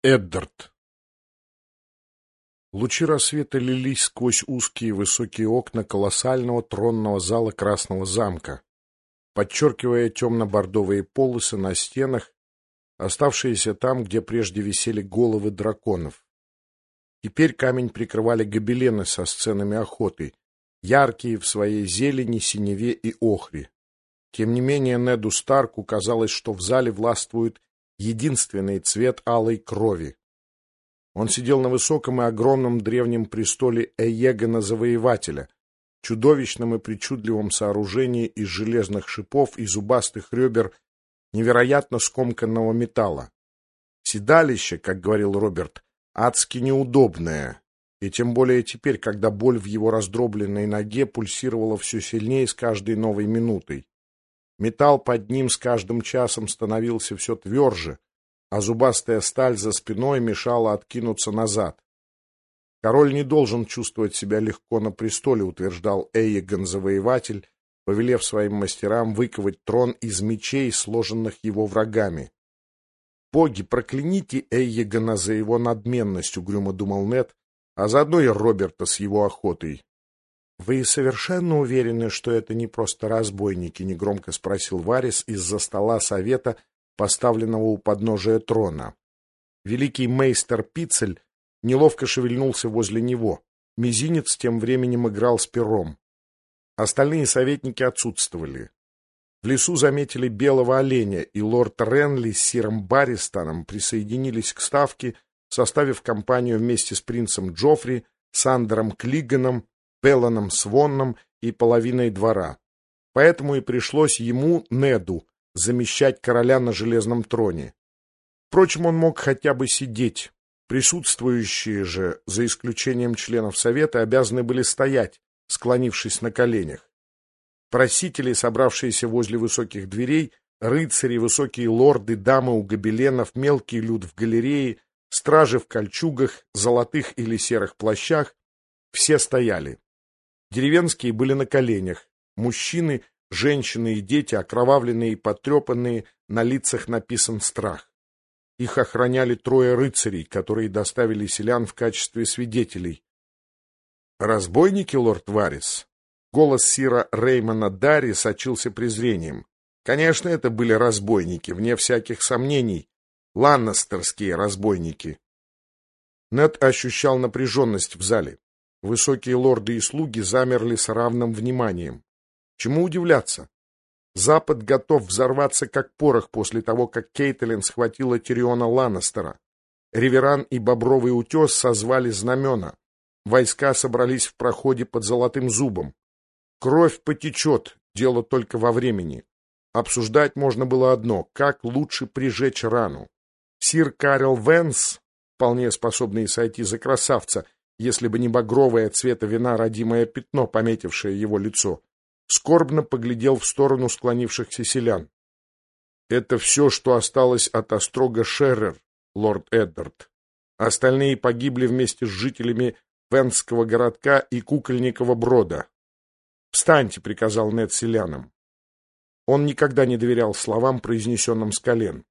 Эддард. Лучи рассвета лились сквозь узкие высокие окна колоссального тронного зала Красного замка, подчеркивая темно-бордовые полосы на стенах, оставшиеся там, где прежде висели головы драконов. Теперь камень прикрывали гобелены со сценами охоты, яркие в своей зелени, синеве и охре. Тем не менее, Неду Старку казалось, что в зале властвует единственный цвет алой крови. Он сидел на высоком и огромном древнем престоле Эегона Завоевателя, чудовищном и причудливом сооружении из железных шипов и зубастых ребер невероятно скомканного металла. Седалище, как говорил Роберт, адски неудобное, и тем более теперь, когда боль в его раздробленной ноге пульсировала все сильнее с каждой новой минутой. Металл под ним с каждым часом становился все тверже, а зубастая сталь за спиной мешала откинуться назад. Король не должен чувствовать себя легко на престоле, утверждал Эегон Завоеватель, повелев своим мастерам выковать трон из мечей, сложенных его врагами. «Боги, прокляните Эегона за его надменность», — угрюмо думал Нед, а заодно и Роберта с его охотой. «Вы совершенно уверены, что это не просто разбойники?» — негромко спросил Варис из-за стола совета, поставленного у подножия трона. Великий мейстер Пицель неловко шевельнулся возле него. Мизинец тем временем играл с пером. Остальные советники отсутствовали. В лесу заметили белого оленя, и лорд Ренли с сиром Барристоном присоединились к ставке, составив компанию вместе с принцем Джоффри, Сандером Клиганом, Пелланом Свонном и половиной двора. Поэтому и пришлось ему, Неду, замещать короля на железном троне. Впрочем, он мог хотя бы сидеть. Присутствующие же, за исключением членов совета, обязаны были стоять, склонившись на коленях. Просители, собравшиеся возле высоких дверей, рыцари, высокие лорды, дамы у гобеленов, мелкий люд в галерее, стражи в кольчугах, золотых или серых плащах, все стояли. Деревенские были на коленях, мужчины, женщины и дети, окровавленные и потрепанные, на лицах написан страх. Их охраняли трое рыцарей, которые доставили селян в качестве свидетелей. «Разбойники, лорд Варис?» Голос сира Реймона Дарри сочился презрением. Конечно, это были разбойники, вне всяких сомнений. Ланнастерские разбойники. Нед ощущал напряженность в зале. Высокие лорды и слуги замерли с равным вниманием. Чему удивляться? Запад готов взорваться как порох после того, как Кейтлин схватила Тириона Ланнестера. Риверан и Бобровый утес созвали знамена. Войска собрались в проходе под Золотым зубом. Кровь потечет, дело только во времени. Обсуждать можно было одно — как лучше прижечь рану. Сир Карел Венс, вполне способный сойти за красавца, если бы не багровое цвета вина родимое пятно, пометившее его лицо, скорбно поглядел в сторону склонившихся селян. «Это все, что осталось от острога Шеррер, лорд Эддард. Остальные погибли вместе с жителями Венского городка и Кукольникова Брода. «Встаньте», — приказал Нед селянам. Он никогда не доверял словам, произнесенным с колен.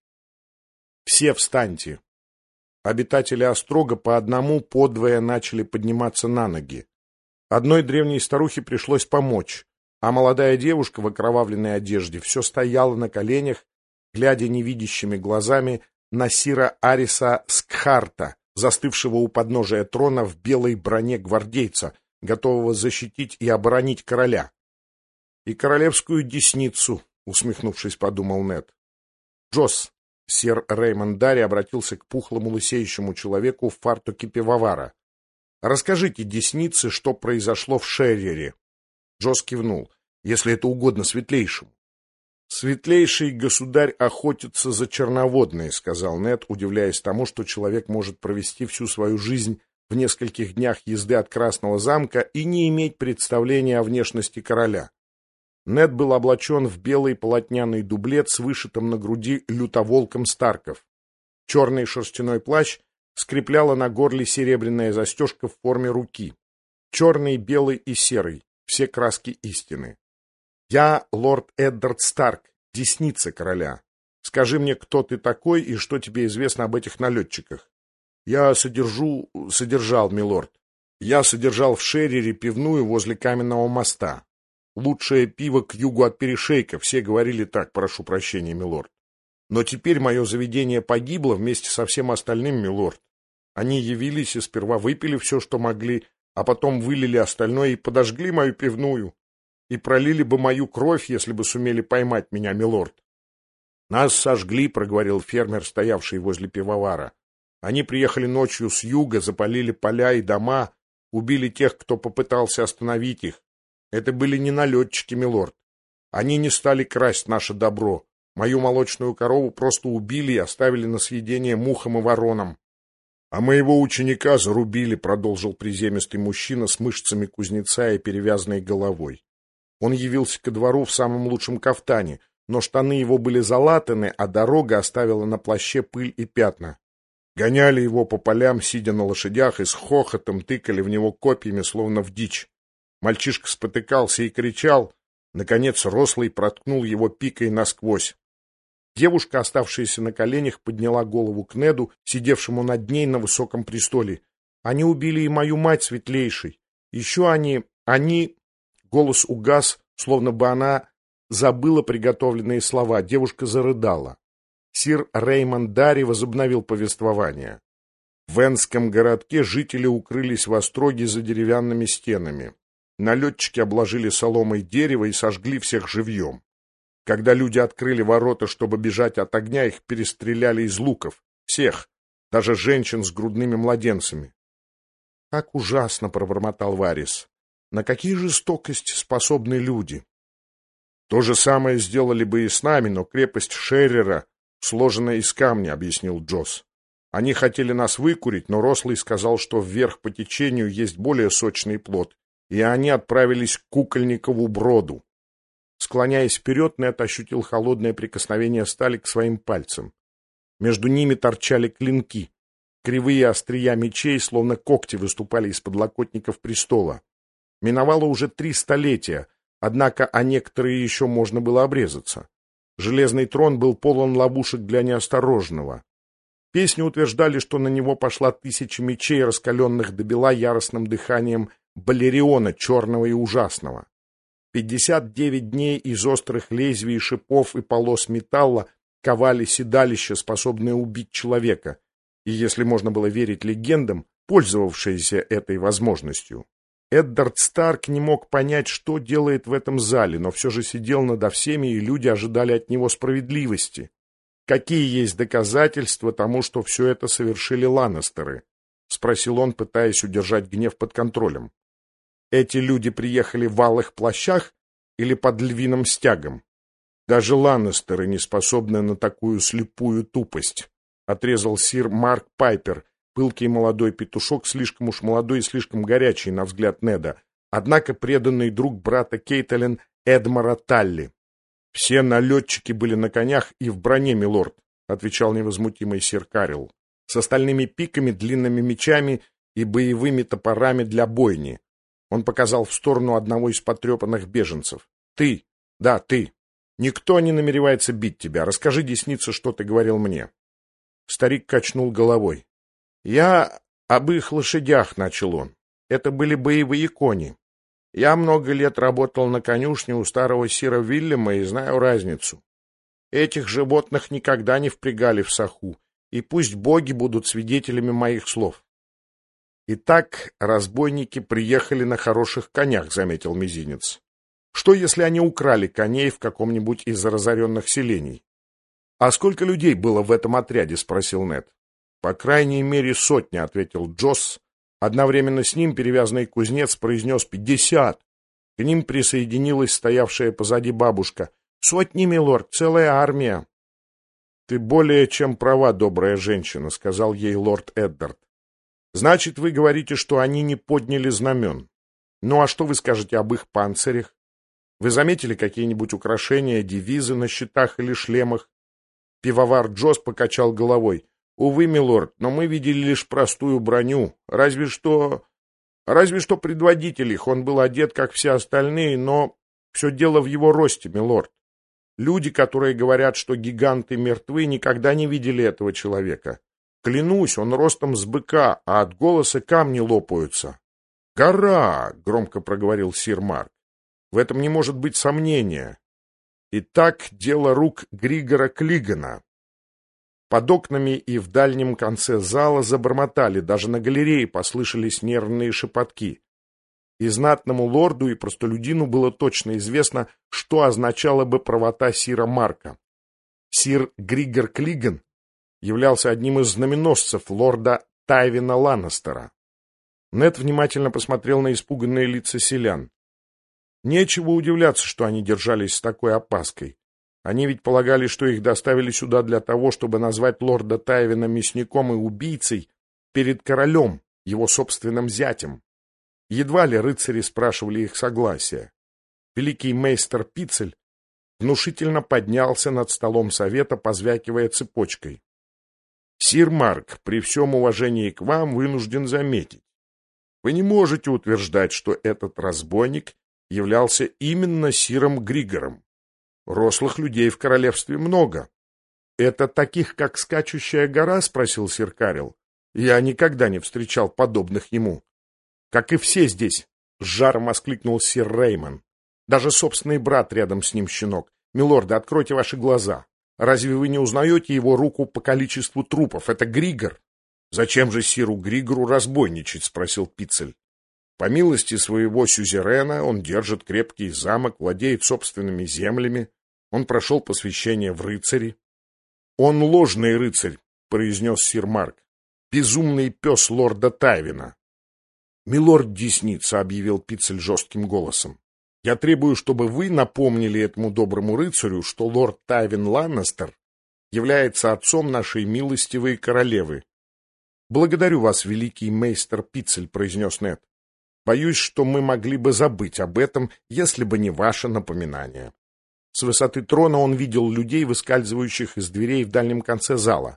«Все встаньте». Обитатели острога по одному, подвое начали подниматься на ноги. Одной древней старухе пришлось помочь, а молодая девушка в окровавленной одежде все стояла на коленях, глядя невидящими глазами на сира Ариса Скхарта, застывшего у подножия трона в белой броне гвардейца, готового защитить и оборонить короля. «И королевскую десницу», — усмехнувшись, подумал Нед. «Джосс», — сэр Реймонд Дарри обратился к пухлому лысеющему человеку в фартуке пивовара. «Расскажите деснице, что произошло в Шеррере». Джосс кивнул. «Если это угодно светлейшему». «Светлейший государь охотится за черноводной», — сказал Нед, удивляясь тому, что человек может провести всю свою жизнь в нескольких днях езды от Красного замка и не иметь представления о внешности короля. Нед был облачен в белый полотняный дублет с вышитым на груди лютоволком Старков. Черный шерстяной плащ скрепляла на горле серебряная застежка в форме руки. Черный, белый и серый — все краски истины. «Я лорд Эддард Старк, десница короля. Скажи мне, кто ты такой и что тебе известно об этих налетчиках?» Я содержал, милорд. Я содержал в Шеррире пивную возле Каменного моста. Лучшее пиво к югу от перешейка, все говорили так, прошу прощения, милорд. Но теперь мое заведение погибло вместе со всем остальным, милорд. Они явились и сперва выпили все, что могли, а потом вылили остальное и подожгли мою пивную. И пролили бы мою кровь, если бы сумели поймать меня, милорд. Нас сожгли, проговорил фермер, стоявший возле пивовара. Они приехали ночью с юга, запалили поля и дома, убили тех, кто попытался остановить их. Это были не налетчики, милорд. Они не стали красть наше добро. Мою молочную корову просто убили и оставили на съедение мухам и воронам. — А моего ученика зарубили, — продолжил приземистый мужчина с мышцами кузнеца и перевязанной головой. Он явился ко двору в самом лучшем кафтане, но штаны его были залатаны, а дорога оставила на плаще пыль и пятна. Гоняли его по полям, сидя на лошадях, и с хохотом тыкали в него копьями, словно в дичь. Мальчишка спотыкался и кричал. Наконец рослый проткнул его пикой насквозь. Девушка, оставшаяся на коленях, подняла голову к Неду, сидевшему над ней на высоком престоле. «Они убили и мою мать, светлейший. Еще они... Голос угас, словно бы она забыла приготовленные слова. Девушка зарыдала. Сир Реймонд Дарри возобновил повествование. В Энском городке жители укрылись в остроге за деревянными стенами. Налетчики обложили соломой дерево и сожгли всех живьем. Когда люди открыли ворота, чтобы бежать от огня, их перестреляли из луков. Всех, даже женщин с грудными младенцами. — Как ужасно! — пробормотал Варис. — На какие жестокости способны люди? — То же самое сделали бы и с нами, но крепость Шеррера сложена из камня, — объяснил Джосс. Они хотели нас выкурить, но Рослый сказал, что вверх по течению есть более сочный плод, и они отправились к Кукольникову броду. Склоняясь вперед, Нед ощутил холодное прикосновение стали к своим пальцам. Между ними торчали клинки. Кривые острия мечей, словно когти, выступали из подлокотников престола. Миновало уже 3 столетия, однако о некоторые еще можно было обрезаться. Железный трон был полон ловушек для неосторожного. Песни утверждали, что на него пошла 1000 мечей, раскаленных до бела яростным дыханием Балериона, черного и ужасного. 59 дней из острых лезвий, шипов и полос металла ковали седалища, способные убить человека, и, если можно было верить легендам, пользовавшиеся этой возможностью. Эддард Старк не мог понять, что делает в этом зале, но все же сидел надо всеми, и люди ожидали от него справедливости. «Какие есть доказательства тому, что все это совершили Ланнестеры?» — спросил он, пытаясь удержать гнев под контролем. «Эти люди приехали в алых плащах или под львиным стягом? Даже Ланнестеры не способны на такую слепую тупость», — отрезал сир Марк Пайпер, пылкий молодой петушок, слишком уж молодой и слишком горячий, на взгляд Неда, однако преданный друг брата Кейтелен Эдмара Талли. «Все налетчики были на конях и в броне, милорд», — отвечал невозмутимый сир Карил, «с остальными пиками, длинными мечами и боевыми топорами для бойни». Он показал в сторону одного из потрепанных беженцев. «Ты, да, ты. Никто не намеревается бить тебя. Расскажи, десница, что ты говорил мне». Старик качнул головой. «Я об их лошадях», — начал он. «Это были боевые кони. Я много лет работал на конюшне у старого сира Вильяма и знаю разницу. Этих животных никогда не впрягали в саху, и пусть боги будут свидетелями моих слов». «Итак, разбойники приехали на хороших конях», — заметил Мизинец. «Что, если они украли коней в каком-нибудь из разоренных селений?» «А сколько людей было в этом отряде?» — спросил Нед. «По крайней мере 100», — ответил Джосс. Одновременно с ним перевязанный кузнец произнес 50. К ним присоединилась стоявшая позади бабушка. 100, милорд, целая армия. «Ты более чем права, добрая женщина», — сказал ей лорд Эддард. «Значит, вы говорите, что они не подняли знамен. Ну а что вы скажете об их панцирях? Вы заметили какие-нибудь украшения, девизы на щитах или шлемах?» Пивовар Джосс покачал головой. «Увы, милорд, но мы видели лишь простую броню. Разве что предводитель их, он был одет, как все остальные, но все дело в его росте, милорд. Люди, которые говорят, что гиганты мертвы, никогда не видели этого человека. Клянусь, он ростом с быка, а от голоса камни лопаются. «Гора!» — громко проговорил сир Марк. «В этом не может быть сомнения. Итак, дело рук Григора Клигана». Под окнами и в дальнем конце зала забормотали, даже на галерее послышались нервные шепотки. И знатному лорду, и простолюдину было точно известно, что означала бы правота сира Марка. Сир Григор Клиган являлся одним из знаменосцев лорда Тайвина Ланнестера. Нед внимательно посмотрел на испуганные лица селян. Нечего удивляться, что они держались с такой опаской. Они ведь полагали, что их доставили сюда для того, чтобы назвать лорда Тайвина мясником и убийцей перед королем, его собственным зятем. Едва ли рыцари спрашивали их согласия. Великий мейстер Пицель внушительно поднялся над столом совета, позвякивая цепочкой. «Сир Марк, при всем уважении к вам, вынужден заметить. Вы не можете утверждать, что этот разбойник являлся именно сиром Григором. Рослых людей в королевстве много». «Это таких, как скачущая гора?» — спросил сир Карел. «Я никогда не встречал подобных ему». «Как и все здесь», — с жаром воскликнул сир Реймон. «Даже собственный брат рядом с ним щенок. Милорды, откройте ваши глаза. Разве вы не узнаете его руку по количеству трупов? Это Григор». «Зачем же сиру Григору разбойничать?» — спросил Пицель. «По милости своего сюзерена он держит крепкий замок, владеет собственными землями. Он прошел посвящение в рыцари». «Он ложный рыцарь», — произнес сир Марк. «Безумный пес лорда Тайвина». «Милорд Десница», — объявил Пицель жестким голосом. «Я требую, чтобы вы напомнили этому доброму рыцарю, что лорд Тайвин Ланнестер является отцом нашей милостивой королевы». «Благодарю вас, великий мейстер Пицель», — произнес Нед. «Боюсь, что мы могли бы забыть об этом, если бы не ваше напоминание». С высоты трона он видел людей, выскальзывающих из дверей в дальнем конце зала.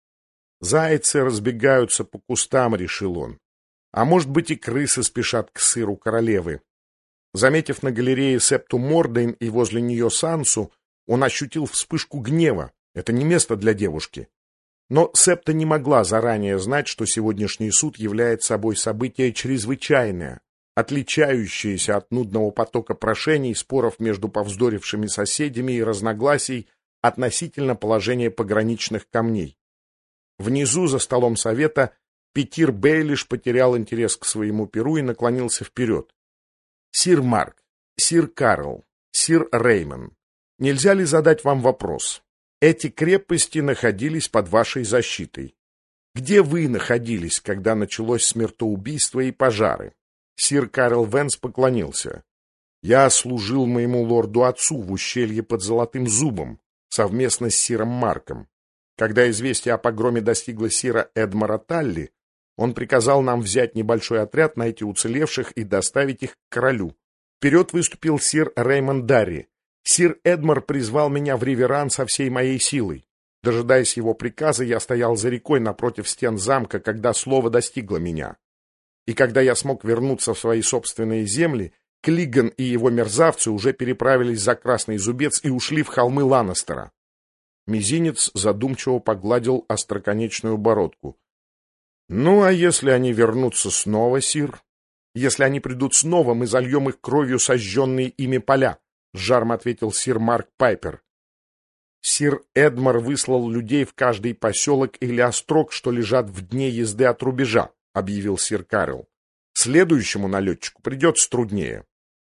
«Зайцы разбегаются по кустам», — решил он. «А может быть, и крысы спешат к сыру королевы». Заметив на галерее Септу Мордейн и возле нее Сансу, он ощутил вспышку гнева. Это не место для девушки. Но Септа не могла заранее знать, что сегодняшний суд является собой событие чрезвычайное, отличающееся от нудного потока прошений, споров между повздорившими соседями и разногласий относительно положения пограничных камней. Внизу, за столом совета, Питир Бейлиш потерял интерес к своему перу и наклонился вперед. «Сир Марк, сир Карл, сир Реймон, нельзя ли задать вам вопрос? Эти крепости находились под вашей защитой. Где вы находились, когда началось смертоубийство и пожары?» Сир Карл Венс поклонился. «Я служил моему лорду-отцу в ущелье под Золотым Зубом, совместно с сиром Марком. Когда известие о погроме достигло сира Эдмара Талли, он приказал нам взять небольшой отряд, найти уцелевших и доставить их к королю. Вперед выступил сир Реймонд Дарри. Сир Эдмар призвал меня в реверанс со всей моей силой. Дожидаясь его приказа, я стоял за рекой напротив стен замка, когда слово достигло меня. И когда я смог вернуться в свои собственные земли, Клиган и его мерзавцы уже переправились за Красный Зубец и ушли в холмы Ланнестера». Мизинец задумчиво погладил остроконечную бородку. «Ну, а если они вернутся снова, сир? Если они придут снова, мы зальем их кровью сожженные ими поля», — с жаром ответил сир Марк Пайпер. «Сир Эдмар выслал людей в каждый поселок или острог, что лежат в дне езды от рубежа», — объявил сир Карл. «Следующему налетчику придется труднее».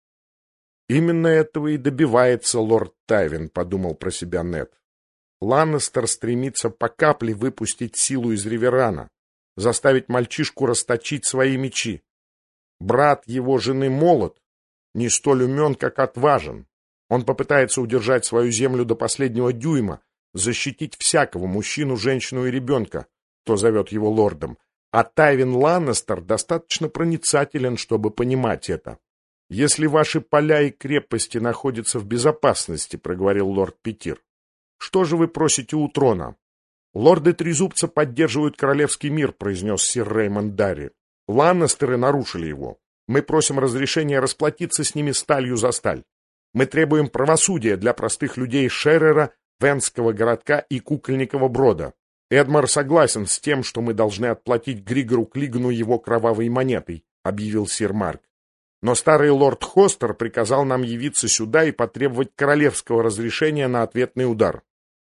«Именно этого и добивается лорд Тайвин», — подумал про себя Нед. «Ланнестер стремится по капле выпустить силу из Риверана, заставить мальчишку расточить свои мечи. Брат его жены молод, не столь умен, как отважен. Он попытается удержать свою землю до последнего дюйма, защитить всякого мужчину, женщину и ребенка, кто зовет его лордом. А Тайвин Ланнестер достаточно проницателен, чтобы понимать это. «Если ваши поля и крепости находятся в безопасности», — проговорил лорд Питир, — «что же вы просите у трона?» «Лорды Трезубца поддерживают королевский мир», — произнес сир Реймонд Дарри. «Ланнестеры нарушили его. Мы просим разрешения расплатиться с ними сталью за сталь. Мы требуем правосудия для простых людей Шеррера, Венского городка и Кукольникова Брода. Эдмар согласен с тем, что мы должны отплатить Григору Клигану его кровавой монетой, объявил сир Марк. Но старый лорд Хостер приказал нам явиться сюда и потребовать королевского разрешения на ответный удар.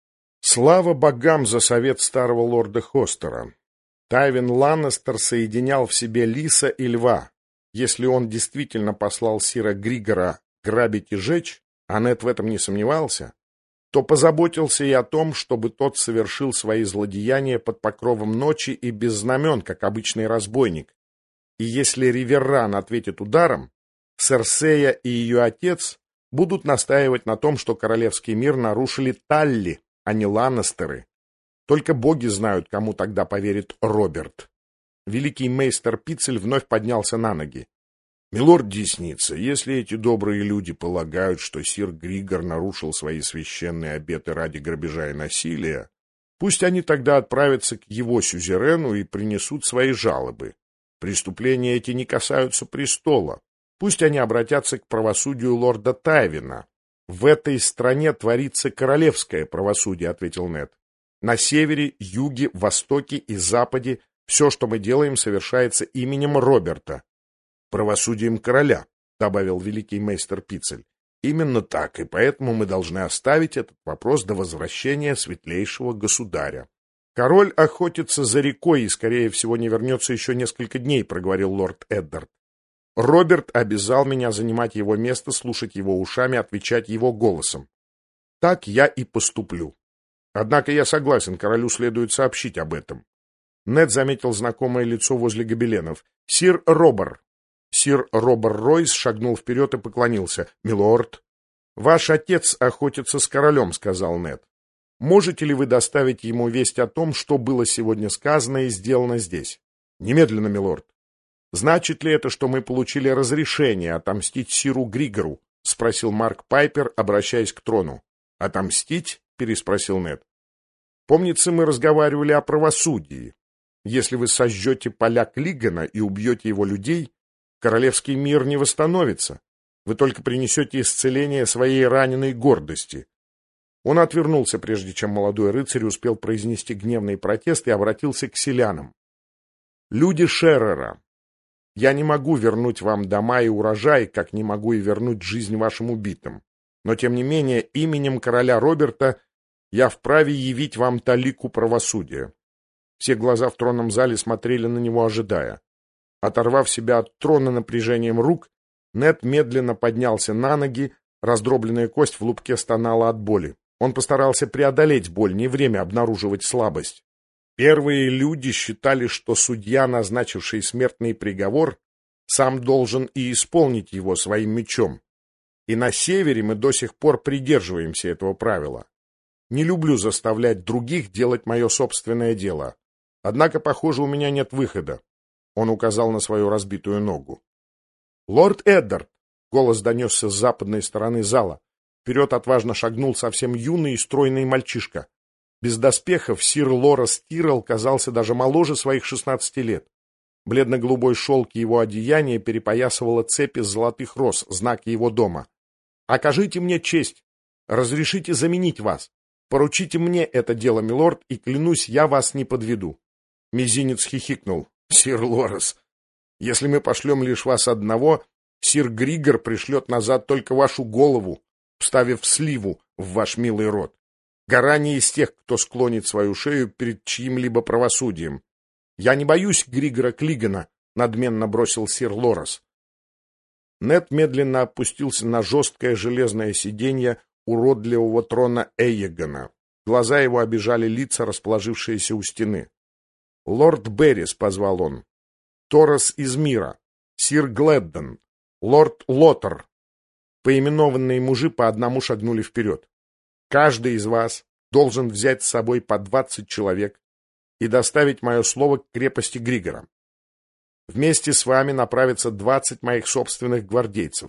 Слава богам за совет старого лорда Хостера. Тайвин Ланнестер соединял в себе лиса и льва. Если он действительно послал сира Григора грабить и жечь, а Нед в этом не сомневался, то позаботился и о том, чтобы тот совершил свои злодеяния под покровом ночи и без знамен, как обычный разбойник. И если Риверран ответит ударом, Серсея и ее отец будут настаивать на том, что королевский мир нарушили Талли, а не Ланнестеры. Только боги знают, кому тогда поверит Роберт. Великий мейстер Пицель вновь поднялся на ноги. «Милорд Десница, если эти добрые люди полагают, что сир Григор нарушил свои священные обеты ради грабежа и насилия, пусть они тогда отправятся к его сюзерену и принесут свои жалобы. Преступления эти не касаются престола. Пусть они обратятся к правосудию лорда Тайвина. В этой стране творится королевское правосудие», — ответил Нед. «На севере, юге, востоке и западе все, что мы делаем, совершается именем Роберта». «Правосудием короля», — добавил великий мейстер Пицель. «Именно так, и поэтому мы должны оставить этот вопрос до возвращения светлейшего государя». «Король охотится за рекой и, скорее всего, не вернется еще несколько дней», — проговорил лорд Эддард. «Роберт обязал меня занимать его место, слушать его ушами, отвечать его голосом. Так я и поступлю. Однако я согласен, королю следует сообщить об этом». Нед заметил знакомое лицо возле гобеленов. «Сир Робер». Сир Робер Ройс шагнул вперед и поклонился. «Милорд». «Ваш отец охотится с королем», — сказал Нед. «Можете ли вы доставить ему весть о том, что было сегодня сказано и сделано здесь?» «Немедленно, милорд». «Значит ли это, что мы получили разрешение отомстить сиру Григору?» — спросил Марк Пайпер, обращаясь к трону. «Отомстить?» — переспросил Нед. «Помнится, мы разговаривали о правосудии. Если вы сожжете поля Клигана и убьете его людей, королевский мир не восстановится. Вы только принесете исцеление своей раненой гордости». Он отвернулся, прежде чем молодой рыцарь успел произнести гневный протест, и обратился к селянам. «Люди Шеррера, я не могу вернуть вам дома и урожай, как не могу и вернуть жизнь вашим убитым. Но, тем не менее, именем короля Роберта я вправе явить вам талику правосудия». Все глаза в тронном зале смотрели на него, ожидая. Оторвав себя от трона напряжением рук, Нед медленно поднялся на ноги, раздробленная кость в лобке стонала от боли. Он постарался преодолеть боль, не время обнаруживать слабость. Первые люди считали, что судья, назначивший смертный приговор, сам должен и исполнить его своим мечом. И на севере мы до сих пор придерживаемся этого правила. Не люблю заставлять других делать мое собственное дело. Однако, похоже, у меня нет выхода. Он указал на свою разбитую ногу. «Лорд Эддард!» — голос донесся с западной стороны зала. Вперед отважно шагнул совсем юный и стройный мальчишка. Без доспехов сир Лорас Тиррелл казался даже моложе своих 16 лет. Бледно-голубой шелк его одеяния перепоясывала цепь из золотых роз, знак его дома. «Окажите мне честь! Разрешите заменить вас! Поручите мне это дело, милорд, и, клянусь, я вас не подведу!» Мизинец хихикнул. «Сир Лорас, если мы пошлем лишь вас одного, сир Григор пришлет назад только вашу голову, вставив сливу в ваш милый рот. Гора не из тех, кто склонит свою шею перед чьим-либо правосудием. Я не боюсь Григора Клигана», — надменно бросил сир Лорас. Нед медленно опустился на жесткое железное сиденье уродливого трона Эйегона. Глаза его обижали лица, расположившиеся у стены. «Лорд Беррис», — позвал он, — «Торос из мира, сир Гледден, лорд Лотер». Поименованные мужи по одному шагнули вперед. «Каждый из вас должен взять с собой по 20 человек и доставить мое слово к крепости Григора. Вместе с вами направятся 20 моих собственных гвардейцев.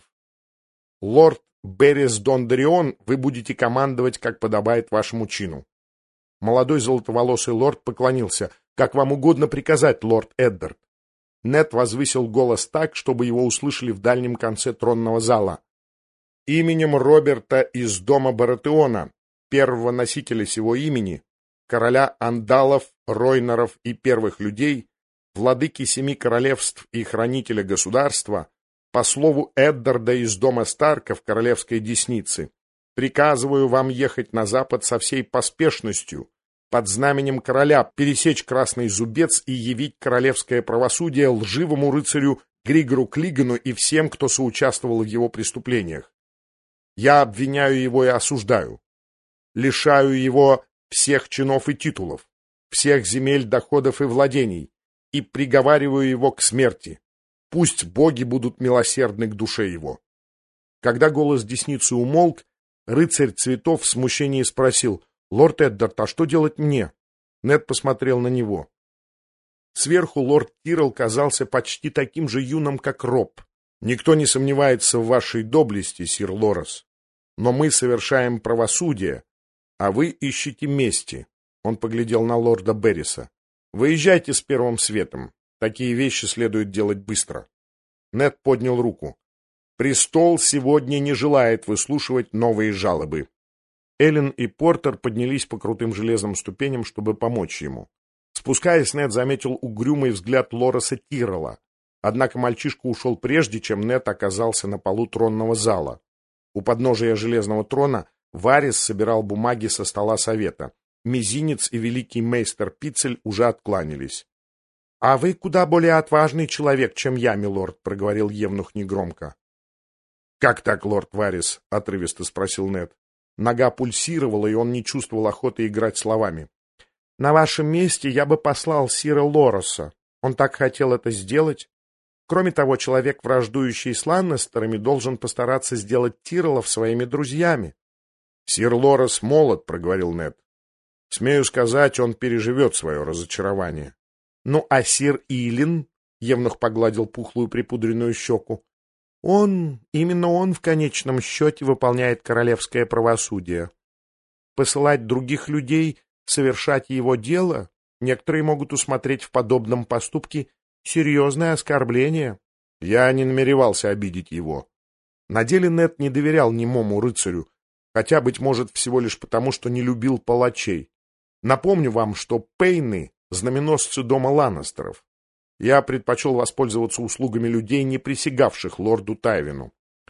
Лорд Беррис Дондарион, вы будете командовать, как подобает вашему чину». Молодой золотоволосый лорд поклонился. «Как вам угодно приказать, лорд Эддард». Нед возвысил голос так, чтобы его услышали в дальнем конце тронного зала. «Именем Роберта из дома Баратеона, первого носителя сего имени, короля андалов, ройнеров и первых людей, владыки 7 королевств и хранителя государства, по слову Эддарда из дома Старка в королевской деснице, приказываю вам ехать на запад со всей поспешностью, под знаменем короля пересечь Красный Зубец и явить королевское правосудие лживому рыцарю Григору Клигану и всем, кто соучаствовал в его преступлениях. Я обвиняю его и осуждаю, лишаю его всех чинов и титулов, всех земель, доходов и владений, и приговариваю его к смерти. Пусть боги будут милосердны к душе его. Когда голос десницы умолк, рыцарь цветов в смущении спросил: «Лорд Эддард, а что делать мне?» Нед посмотрел на него. Сверху лорд Тиррелл казался почти таким же юным, как Роб. «Никто не сомневается в вашей доблести, сир Лорес, но мы совершаем правосудие, а вы ищете мести». Он поглядел на лорда Берриса. «Выезжайте с первым светом. Такие вещи следует делать быстро». Нед поднял руку. «Престол сегодня не желает выслушивать новые жалобы». Эллен и Портер поднялись по крутым железным ступеням, чтобы помочь ему. Спускаясь, Нед заметил угрюмый взгляд Лореса Тиррелла. Однако мальчишка ушел прежде, чем Нед оказался на полу тронного зала. У подножия железного трона Варис собирал бумаги со стола совета. Мизинец и великий мейстер Пицель уже откланялись. — А вы куда более отважный человек, чем я, милорд, — проговорил евнух негромко. — Как так, лорд Варис? — отрывисто спросил Нед. Нога пульсировала, и он не чувствовал охоты играть словами. — На вашем месте я бы послал сира Лореса. Он так хотел это сделать. Кроме того, человек, враждующий с Ланнестерами, должен постараться сделать Тирреллов своими друзьями. — Сир Лорес молод, — проговорил Нед. — Смею сказать, он переживет свое разочарование. — Ну, а сир Илин? — евнух погладил пухлую припудренную щеку. — именно он в конечном счете выполняет королевское правосудие. Посылать других людей совершать его дело, некоторые могут усмотреть в подобном поступке серьезное оскорбление. Я не намеревался обидеть его. На деле Нед не доверял немому рыцарю, хотя, быть может, всего лишь потому, что не любил палачей. Напомню вам, что Пейны — знаменосцы дома Ланнестеров. Я предпочел воспользоваться услугами людей, не присягавших лорду Тайвину.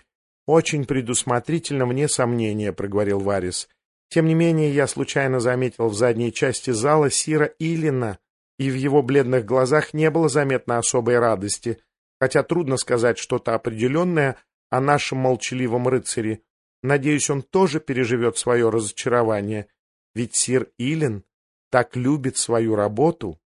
— Очень предусмотрительно, вне сомнения, — проговорил Варис. Тем не менее, я случайно заметил в задней части зала сира Илина, и в его бледных глазах не было заметно особой радости, хотя трудно сказать что-то определенное о нашем молчаливом рыцаре. Надеюсь, он тоже переживет свое разочарование, ведь сир Илин так любит свою работу.